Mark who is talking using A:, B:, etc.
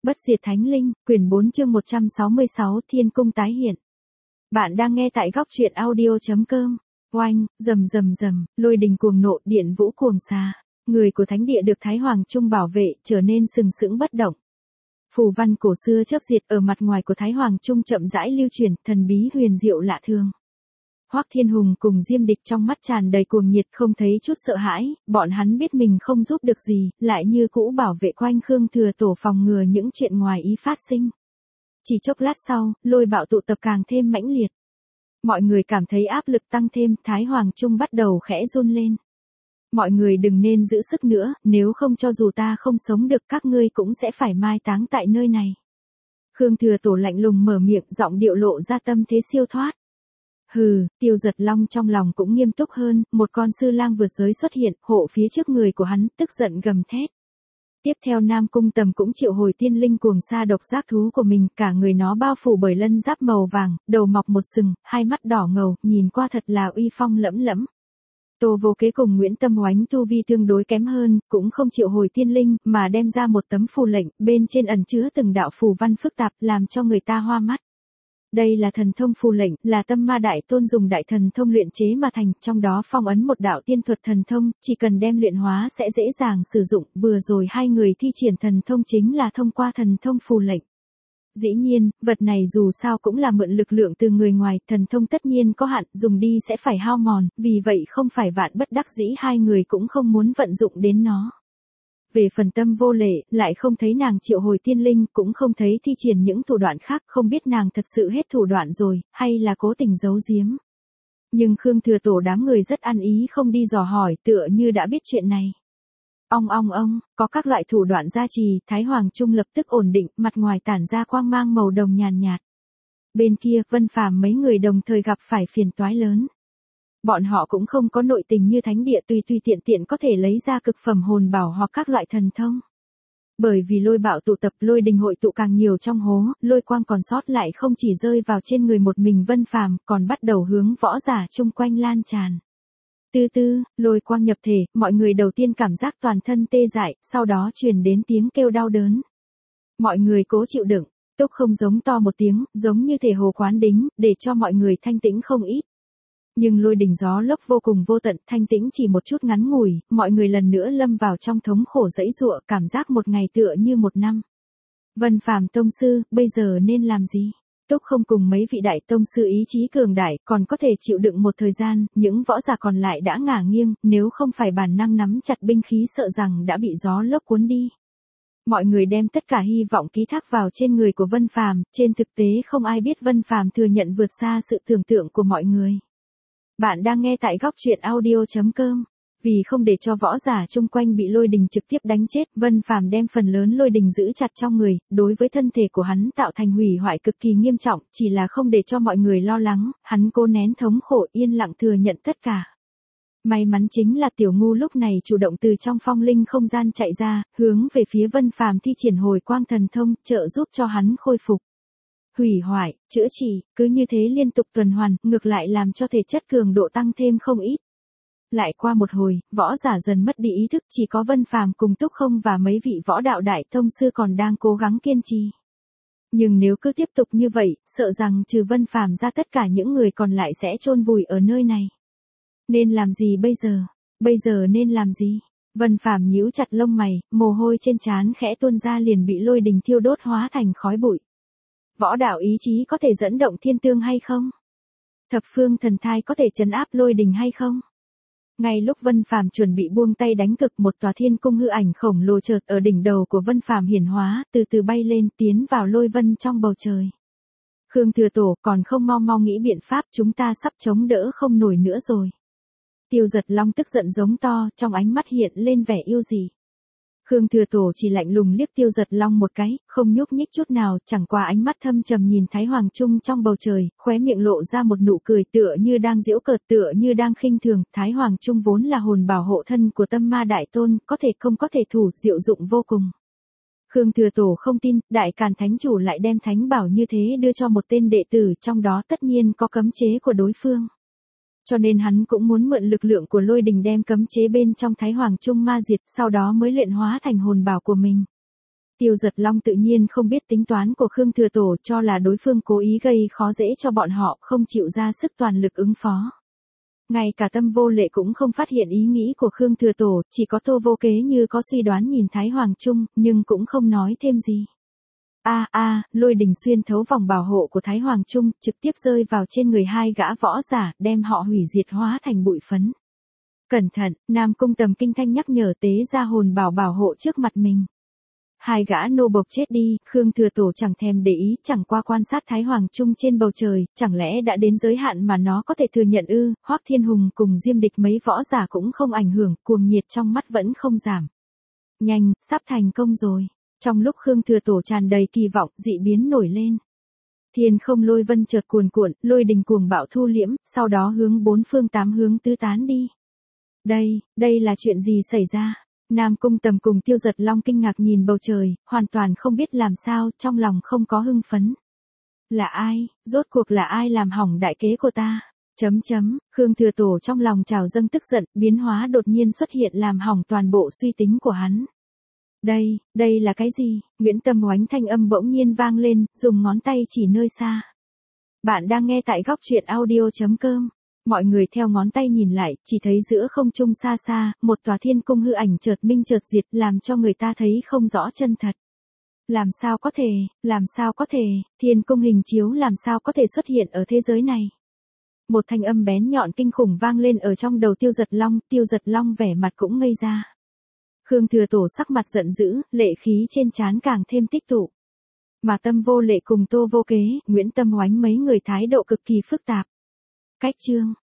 A: Bất diệt thánh linh, quyển 4 chương 166 Thiên cung tái hiện. Bạn đang nghe tại góc truyện audio.com. Oanh, rầm rầm rầm, lôi đình cuồng nộ, điện vũ cuồng xà. Người của thánh địa được Thái Hoàng Trung bảo vệ, trở nên sừng sững bất động. Phù văn cổ xưa chớp diệt ở mặt ngoài của Thái Hoàng Trung chậm rãi lưu truyền, thần bí huyền diệu lạ thường. Hoắc Thiên Hùng cùng Diêm Địch trong mắt tràn đầy cuồng nhiệt, không thấy chút sợ hãi, bọn hắn biết mình không giúp được gì, lại như cũ bảo vệ quanh Khương Thừa Tổ phòng ngừa những chuyện ngoài ý phát sinh. Chỉ chốc lát sau, lôi bạo tụ tập càng thêm mãnh liệt. Mọi người cảm thấy áp lực tăng thêm, Thái Hoàng Trung bắt đầu khẽ run lên. Mọi người đừng nên giữ sức nữa, nếu không cho dù ta không sống được các ngươi cũng sẽ phải mai táng tại nơi này. Khương Thừa Tổ lạnh lùng mở miệng, giọng điệu lộ ra tâm thế siêu thoát. Hừ, Tiêu Giật Long trong lòng cũng nghiêm túc hơn, một con sư lang vượt giới xuất hiện, hộ phía trước người của hắn, tức giận gầm thét. Tiếp theo Nam Cung Tầm cũng triệu hồi tiên linh cuồng sa độc giác thú của mình, cả người nó bao phủ bởi lân giáp màu vàng, đầu mọc một sừng, hai mắt đỏ ngầu, nhìn qua thật là uy phong lẫm lẫm. Tô Vô Kế cùng Nguyễn Tâm Oánh tu vi tương đối kém hơn, cũng không triệu hồi tiên linh, mà đem ra một tấm phù lệnh, bên trên ẩn chứa từng đạo phù văn phức tạp, làm cho người ta hoa mắt. Đây là thần thông phù lệnh, là Tâm Ma Đại Tôn dùng đại thần thông luyện chế mà thành, trong đó phong ấn một đạo tiên thuật thần thông, chỉ cần đem luyện hóa sẽ dễ dàng sử dụng, vừa rồi hai người thi triển thần thông chính là thông qua thần thông phù lệnh. Dĩ nhiên, vật này dù sao cũng là mượn lực lượng từ người ngoài, thần thông tất nhiên có hạn, dùng đi sẽ phải hao mòn, vì vậy không phải vạn bất đắc dĩ hai người cũng không muốn vận dụng đến nó. Về phần Tâm Vô Lệ, lại không thấy nàng triệu hồi tiên linh, cũng không thấy thi triển những thủ đoạn khác, không biết nàng thật sự hết thủ đoạn rồi, hay là cố tình giấu giếm. Nhưng Khương Thừa Tổ đám người rất ăn ý không đi dò hỏi, tựa như đã biết chuyện này. Ong, có các loại thủ đoạn gia trì, Thái Hoàng Trung lập tức ổn định, mặt ngoài tản ra quang mang màu đồng nhàn nhạt. Bên kia, Vân Phàm mấy người đồng thời gặp phải phiền toái lớn. Bọn họ cũng không có nội tình như thánh địa tùy tiện có thể lấy ra cực phẩm hồn bảo hoặc các loại thần thông. Bởi vì lôi bạo tụ tập, lôi đình hội tụ càng nhiều trong hố, lôi quang còn sót lại không chỉ rơi vào trên người một mình Vân Phàm, còn bắt đầu hướng võ giả chung quanh lan tràn. Từ lôi quang nhập thể, mọi người đầu tiên cảm giác toàn thân tê dại, sau đó truyền đến tiếng kêu đau đớn. Mọi người cố chịu đựng, Túc không giống to một tiếng, giống như thể hồ quán đính, để cho mọi người thanh tĩnh không ít. Nhưng lôi đình gió lốc vô cùng vô tận, thanh tĩnh chỉ một chút ngắn ngủi, mọi người lần nữa lâm vào trong thống khổ giãy giụa, cảm giác một ngày tựa như một năm. Vân Phàm tông sư, bây giờ nên làm gì? Túc không cùng mấy vị đại tông sư ý chí cường đại, còn có thể chịu đựng một thời gian, những võ giả còn lại đã ngả nghiêng, nếu không phải bản năng nắm chặt binh khí sợ rằng đã bị gió lốc cuốn đi. Mọi người đem tất cả hy vọng ký thác vào trên người của Vân Phàm, trên thực tế không ai biết Vân Phàm thừa nhận vượt xa sự tưởng tượng của mọi người. Bạn đang nghe tại góc truyện audio.com. Vì không để cho võ giả chung quanh bị lôi đình trực tiếp đánh chết, Vân Phàm đem phần lớn lôi đình giữ chặt trong người, đối với thân thể của hắn tạo thành hủy hoại cực kỳ nghiêm trọng, chỉ là không để cho mọi người lo lắng, hắn cố nén thống khổ yên lặng thừa nhận tất cả. May mắn chính là Tiểu Ngu lúc này chủ động từ trong phong linh không gian chạy ra, hướng về phía Vân Phàm thi triển hồi quang thần thông, trợ giúp cho hắn khôi phục. Hủy hoại, chữa trị, cứ như thế liên tục tuần hoàn, ngược lại làm cho thể chất cường độ tăng thêm không ít. Lại qua một hồi, võ giả dần mất đi ý thức, chỉ có Vân Phàm cùng Túc Không và mấy vị võ đạo đại tông sư còn đang cố gắng kiên trì. Nhưng nếu cứ tiếp tục như vậy, sợ rằng trừ Vân Phàm ra tất cả những người còn lại sẽ chôn vùi ở nơi này. Nên làm gì bây giờ? Bây giờ nên làm gì? Vân Phàm nhíu chặt lông mày, mồ hôi trên trán khẽ tuôn ra liền bị lôi đình thiêu đốt hóa thành khói bụi. Võ đạo ý chí có thể dẫn động thiên tương hay không? Thập phương thần thai có thể trấn áp lôi đình hay không? Ngay lúc Vân Phàm chuẩn bị buông tay đánh cực, một tòa thiên cung hư ảnh khổng lồ chợt ở đỉnh đầu của Vân Phàm hiển hóa, từ từ bay lên, tiến vào lôi vân trong bầu trời. Khương Thừa Tổ, còn không mau nghĩ biện pháp, chúng ta sắp chống đỡ không nổi nữa rồi. Tiêu Giật Long tức giận giống to, trong ánh mắt hiện lên vẻ yêu dị. Khương Thừa Tổ chỉ lạnh lùng liếc Tiêu Giật Long một cái, không nhúc nhích chút nào, chẳng qua ánh mắt thâm trầm nhìn Thái Hoàng Trung trong bầu trời, khóe miệng lộ ra một nụ cười tựa như đang giễu cợt, tựa như đang khinh thường. Thái Hoàng Trung vốn là hồn bảo hộ thân của Tâm Ma Đại Tôn, có thể không có thể thủ, diệu dụng vô cùng. Khương Thừa Tổ không tin, Đại Càn Thánh Chủ lại đem thánh bảo như thế đưa cho một tên đệ tử, trong đó tất nhiên có cấm chế của đối phương. Cho nên hắn cũng muốn mượn lực lượng của lôi đình đem cấm chế bên trong Thái Hoàng Trung ma diệt, sau đó mới luyện hóa thành hồn bảo của mình. Tiêu Giật Long tự nhiên không biết tính toán của Khương Thừa Tổ, cho là đối phương cố ý gây khó dễ cho bọn họ, không chịu ra sức toàn lực ứng phó. Ngay cả Tâm Vô Lệ cũng không phát hiện ý nghĩ của Khương Thừa Tổ, chỉ có Tô Vô Kế như có suy đoán nhìn Thái Hoàng Trung, nhưng cũng không nói thêm gì. Lôi đình xuyên thấu vòng bảo hộ của Thái Hoàng Trung, trực tiếp rơi vào trên người hai gã võ giả, đem họ hủy diệt hóa thành bụi phấn. Cẩn thận, Nam Cung Tầm kinh thanh nhắc nhở tế ra hồn bảo hộ trước mặt mình. Hai gã nô bộc chết đi, Khương Thừa Tổ chẳng thèm để ý, chẳng qua quan sát Thái Hoàng Trung trên bầu trời, chẳng lẽ đã đến giới hạn mà nó có thể thừa nhận ư? Hoắc Thiên Hùng cùng Diêm Địch mấy võ giả cũng không ảnh hưởng, cuồng nhiệt trong mắt vẫn không giảm. Nhanh, sắp thành công rồi. Trong lúc Khương Thừa Tổ tràn đầy kỳ vọng, dị biến nổi lên. Thiên không lôi vân chợt cuồn cuộn, lôi đình cuồng bạo thu liễm, sau đó hướng bốn phương tám hướng tứ tán đi. Đây là chuyện gì xảy ra? Nam Cung Tầm cùng Tiêu Giật Long kinh ngạc nhìn bầu trời, hoàn toàn không biết làm sao, trong lòng không có hưng phấn. Là ai, rốt cuộc là ai làm hỏng đại kế của ta? Khương Thừa Tổ trong lòng trào dâng tức giận, biến hóa đột nhiên xuất hiện làm hỏng toàn bộ suy tính của hắn. Đây là cái gì? Nguyễn Tâm Oánh thanh âm bỗng nhiên vang lên, dùng ngón tay chỉ nơi xa. Bạn đang nghe tại góc truyện audio.com. Mọi người theo ngón tay nhìn lại, chỉ thấy giữa không trung xa xa, một tòa thiên cung hư ảnh chợt minh chợt diệt, làm cho người ta thấy không rõ chân thật. Làm sao có thể, thiên cung hình chiếu làm sao có thể xuất hiện ở thế giới này? Một thanh âm bén nhọn kinh khủng vang lên ở trong đầu Tiêu Giật Long vẻ mặt cũng ngây ra. Khương Thừa Tổ sắc mặt giận dữ, lệ khí trên trán càng thêm tích tụ. Mà Tâm Vô Lệ cùng Tô Vô Kế, Nguyễn Tâm Oánh mấy người thái độ cực kỳ phức tạp. Cách chương